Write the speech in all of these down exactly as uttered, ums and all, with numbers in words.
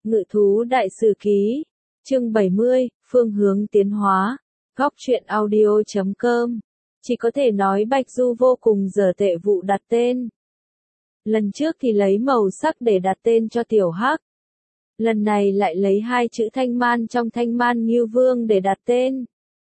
Ngự thú đại sử ký. Chương bảy mươi, phương hướng tiến hóa. Góc truyện audio chấm com. Chỉ có thể nói Bạch Du vô cùng dở tệ vụ đặt tên. Lần trước thì lấy màu sắc để đặt tên cho tiểu hắc. Lần này lại lấy hai chữ Thanh Man trong Thanh Man Ngưu Vương để đặt tên.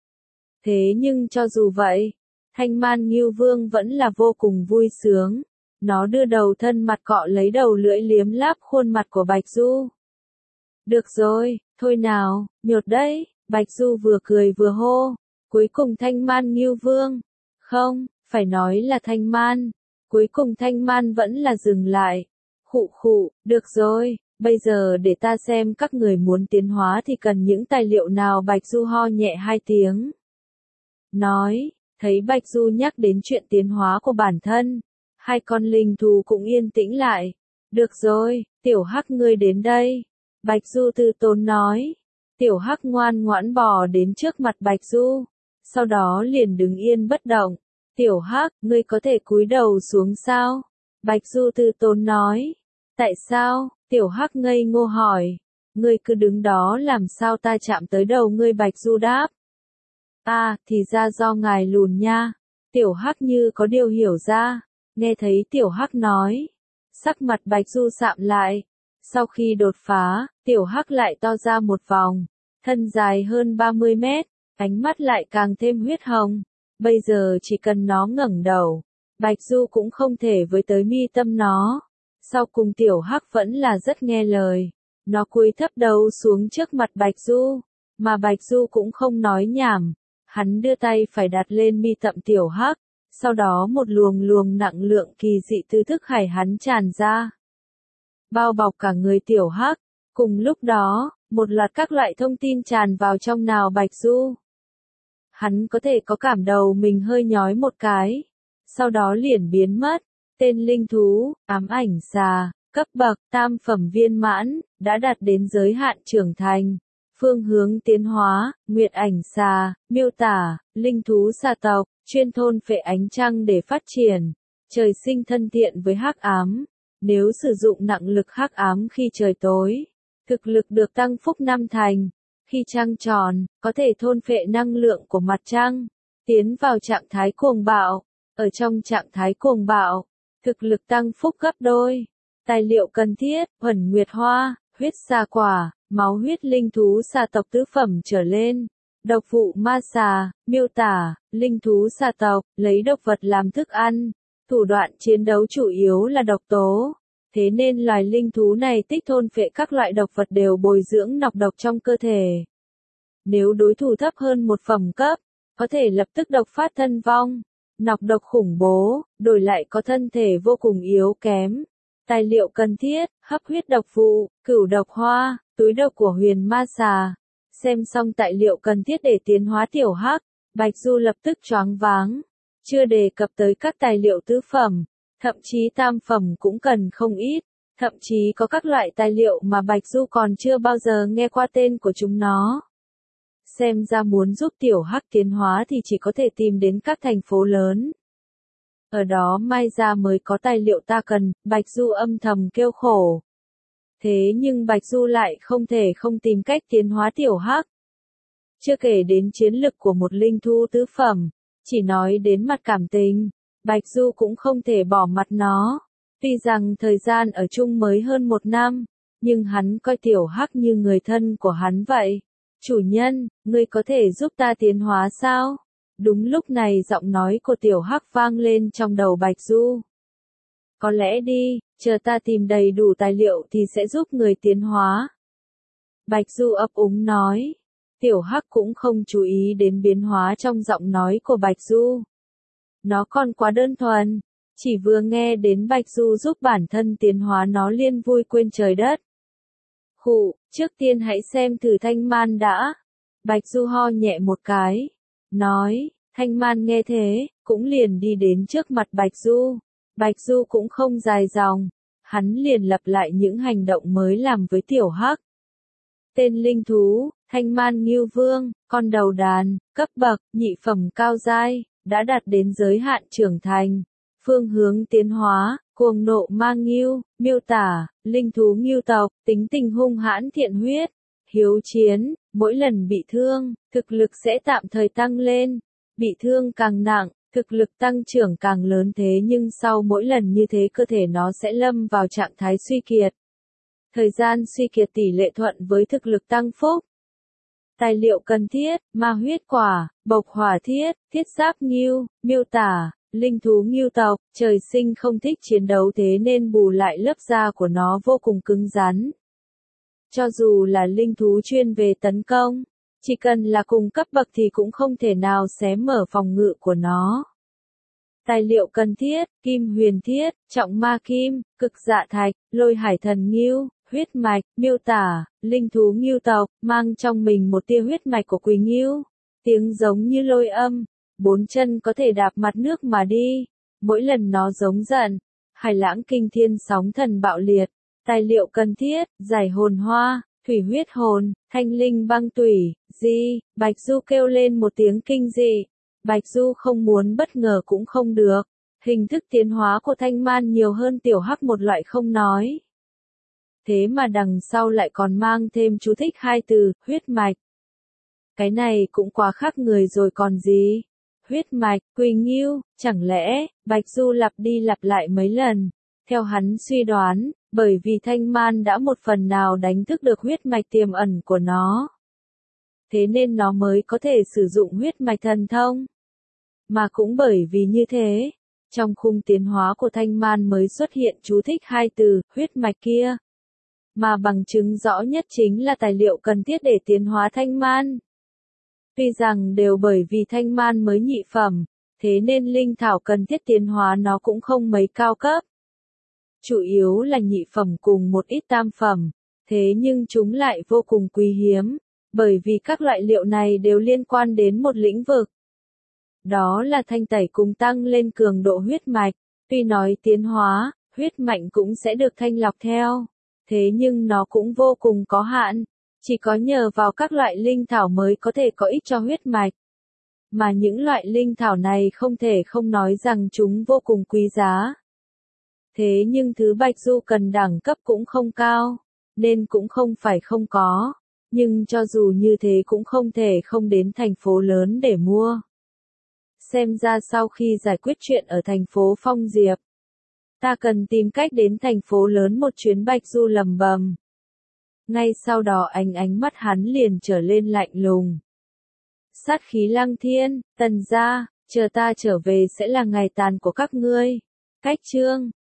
Thế nhưng cho dù vậy, Thanh Man Ngưu Vương vẫn là vô cùng vui sướng. Nó đưa đầu thân mặt cọ lấy đầu lưỡi liếm láp khuôn mặt của Bạch Du. Được rồi, thôi nào, nhột đấy, Bạch Du vừa cười vừa hô. Cuối cùng Thanh Man Ngưu Vương. Không, phải nói là Thanh Man. Cuối cùng Thanh Man vẫn là dừng lại. Khụ khụ, được rồi, bây giờ để ta xem các người muốn tiến hóa thì cần những tài liệu nào. Bạch Du ho nhẹ hai tiếng. Nói, thấy Bạch Du nhắc đến chuyện tiến hóa của bản thân. Hai con linh thú cũng yên tĩnh lại. Được rồi, tiểu hắc ngươi đến đây. Bạch Du từ tốn nói. Tiểu hắc ngoan ngoãn bò đến trước mặt Bạch Du. Sau đó liền đứng yên bất động. Tiểu hắc, ngươi có thể cúi đầu xuống sao? Bạch Du từ tốn nói. Tại sao? Tiểu hắc ngây ngô hỏi. Ngươi cứ đứng đó làm sao ta chạm tới đầu ngươi? Bạch Du đáp. À, thì ra do ngài lùn nha. Tiểu hắc như có điều hiểu ra. Nghe thấy tiểu hắc nói. Sắc mặt Bạch Du sạm lại. Sau khi đột phá, tiểu hắc lại to ra một vòng. Thân dài hơn ba mươi mét. Ánh mắt lại càng thêm huyết hồng. Bây giờ chỉ cần nó ngẩng đầu. Bạch Du cũng không thể với tới mi tâm nó. Sau cùng tiểu hắc vẫn là rất nghe lời. Nó cúi thấp đầu xuống trước mặt Bạch Du. Mà Bạch Du cũng không nói nhảm. Hắn đưa tay phải đặt lên mi tâm tiểu hắc. Sau đó một luồng luồng nặng lượng kỳ dị từ thức hải hắn tràn ra. Bao bọc cả người tiểu hắc. Cùng lúc đó, một loạt các loại thông tin tràn vào trong não Bạch Du. Hắn có thể có cảm đầu mình hơi nhói một cái. Sau đó liền biến mất. Tên linh thú, ám ảnh xà, cấp bậc, tam phẩm viên mãn, đã đạt đến giới hạn trưởng thành. Phương hướng tiến hóa, nguyệt ảnh xà, miêu tả, linh thú xà tộc, chuyên thôn phệ ánh trăng để phát triển. Trời sinh thân thiện với hắc ám. Nếu sử dụng nặng lực hắc ám khi trời tối, thực lực được tăng phúc năm thành. Khi trăng tròn, có thể thôn phệ năng lượng của mặt trăng, tiến vào trạng thái cuồng bạo. Ở trong trạng thái cuồng bạo, thực lực tăng phúc gấp đôi. Tài liệu cần thiết, huẩn nguyệt hoa, huyết xà quả, máu huyết linh thú xà tộc tứ phẩm trở lên. Độc vụ ma xà, miêu tả, linh thú xà tộc, lấy độc vật làm thức ăn. Thủ đoạn chiến đấu chủ yếu là độc tố. Thế nên loài linh thú này tích thôn phệ các loại độc vật đều bồi dưỡng nọc độc trong cơ thể. Nếu đối thủ thấp hơn một phẩm cấp, có thể lập tức độc phát thân vong. Nọc độc khủng bố, đổi lại có thân thể vô cùng yếu kém. Tài liệu cần thiết, hấp huyết độc vụ, cửu độc hoa, túi độc của huyền ma xà. Xem xong tài liệu cần thiết để tiến hóa tiểu hắc, Bạch Du lập tức choáng váng. Chưa đề cập tới các tài liệu tứ phẩm, thậm chí tam phẩm cũng cần không ít. Thậm chí có các loại tài liệu mà Bạch Du còn chưa bao giờ nghe qua tên của chúng nó. Xem ra muốn giúp tiểu hắc tiến hóa thì chỉ có thể tìm đến các thành phố lớn. Ở đó may ra mới có tài liệu ta cần, Bạch Du âm thầm kêu khổ. Thế nhưng Bạch Du lại không thể không tìm cách tiến hóa tiểu hắc. Chưa kể đến chiến lực của một linh thú tứ phẩm, chỉ nói đến mặt cảm tình, Bạch Du cũng không thể bỏ mặt nó. Tuy rằng thời gian ở chung mới hơn một năm, nhưng hắn coi tiểu hắc như người thân của hắn vậy. Chủ nhân, ngươi có thể giúp ta tiến hóa sao? Đúng lúc này giọng nói của tiểu hắc vang lên trong đầu Bạch Du. Có lẽ đi, chờ ta tìm đầy đủ tài liệu thì sẽ giúp người tiến hóa. Bạch Du ấp úng nói. Tiểu hắc cũng không chú ý đến biến hóa trong giọng nói của Bạch Du. Nó còn quá đơn thuần. Chỉ vừa nghe đến Bạch Du giúp bản thân tiến hóa nó liền vui quên trời đất. Khụ, trước tiên hãy xem thử Thanh Man đã. Bạch Du ho nhẹ một cái. Nói, Thanh Man nghe thế, cũng liền đi đến trước mặt Bạch Du. Bạch Du cũng không dài dòng. Hắn liền lặp lại những hành động mới làm với tiểu hắc. Tên linh thú, Thanh Man Ngưu Vương, con đầu đàn, cấp bậc, nhị phẩm cao giai, đã đạt đến giới hạn trưởng thành. Phương hướng tiến hóa, cuồng nộ ma ngưu, miêu tả, linh thú ngưu tộc, tính tình hung hãn thiện huyết, hiếu chiến, mỗi lần bị thương, thực lực sẽ tạm thời tăng lên, bị thương càng nặng, thực lực tăng trưởng càng lớn thế nhưng sau mỗi lần như thế cơ thể nó sẽ lâm vào trạng thái suy kiệt. Thời gian suy kiệt tỷ lệ thuận với thực lực tăng phúc. Tài liệu cần thiết, ma huyết quả, bộc hỏa thiết, thiết giáp ngưu, miêu tả, linh thú ngưu tộc, trời sinh không thích chiến đấu thế nên bù lại lớp da của nó vô cùng cứng rắn. Cho dù là linh thú chuyên về tấn công, chỉ cần là cùng cấp bậc thì cũng không thể nào xé mở phòng ngự của nó. Tài liệu cần thiết, kim huyền thiết, trọng ma kim, cực dạ thạch, lôi hải thần ngưu, huyết mạch, miêu tả, linh thú ngưu tộc, mang trong mình một tia huyết mạch của Quỳ Ngưu, tiếng giống như lôi âm, bốn chân có thể đạp mặt nước mà đi, mỗi lần nó giống giận, hải lãng kinh thiên sóng thần bạo liệt. Tài liệu cần thiết, giải hồn hoa, thủy huyết hồn, thanh linh băng tủy, di, Bạch Du kêu lên một tiếng kinh dị. Bạch Du không muốn bất ngờ cũng không được. Hình thức tiến hóa của thanh man nhiều hơn tiểu hắc một loại không nói. Thế mà đằng sau lại còn mang thêm chú thích hai từ, huyết mạch. Cái này cũng quá khác người rồi còn gì. Huyết mạch, Quỳ Ngưu, chẳng lẽ, Bạch Du lặp đi lặp lại mấy lần. Theo hắn suy đoán, bởi vì thanh man đã một phần nào đánh thức được huyết mạch tiềm ẩn của nó. Thế nên nó mới có thể sử dụng huyết mạch thần thông. Mà cũng bởi vì như thế, trong khung tiến hóa của thanh man mới xuất hiện chú thích hai từ, huyết mạch kia. Mà bằng chứng rõ nhất chính là tài liệu cần thiết để tiến hóa thanh man. Tuy rằng đều bởi vì thanh man mới nhị phẩm, thế nên linh thảo cần thiết tiến hóa nó cũng không mấy cao cấp. Chủ yếu là nhị phẩm cùng một ít tam phẩm, thế nhưng chúng lại vô cùng quý hiếm, bởi vì các loại liệu này đều liên quan đến một lĩnh vực. Đó là thanh tẩy cùng tăng lên cường độ huyết mạch, tuy nói tiến hóa, huyết mạnh cũng sẽ được thanh lọc theo, thế nhưng nó cũng vô cùng có hạn, chỉ có nhờ vào các loại linh thảo mới có thể có ích cho huyết mạch. Mà những loại linh thảo này không thể không nói rằng chúng vô cùng quý giá. Thế nhưng thứ Bạch Du cần đẳng cấp cũng không cao, nên cũng không phải không có, nhưng cho dù như thế cũng không thể không đến thành phố lớn để mua. Xem ra sau khi giải quyết chuyện ở thành phố Phong Diệp, ta cần tìm cách đến thành phố lớn một chuyến. Bạch Du lầm bầm. Ngay sau đó ánh ánh mắt hắn liền trở lên lạnh lùng. Sát khí lăng thiên, Tần gia, chờ ta trở về sẽ là ngày tàn của các ngươi. Cách chương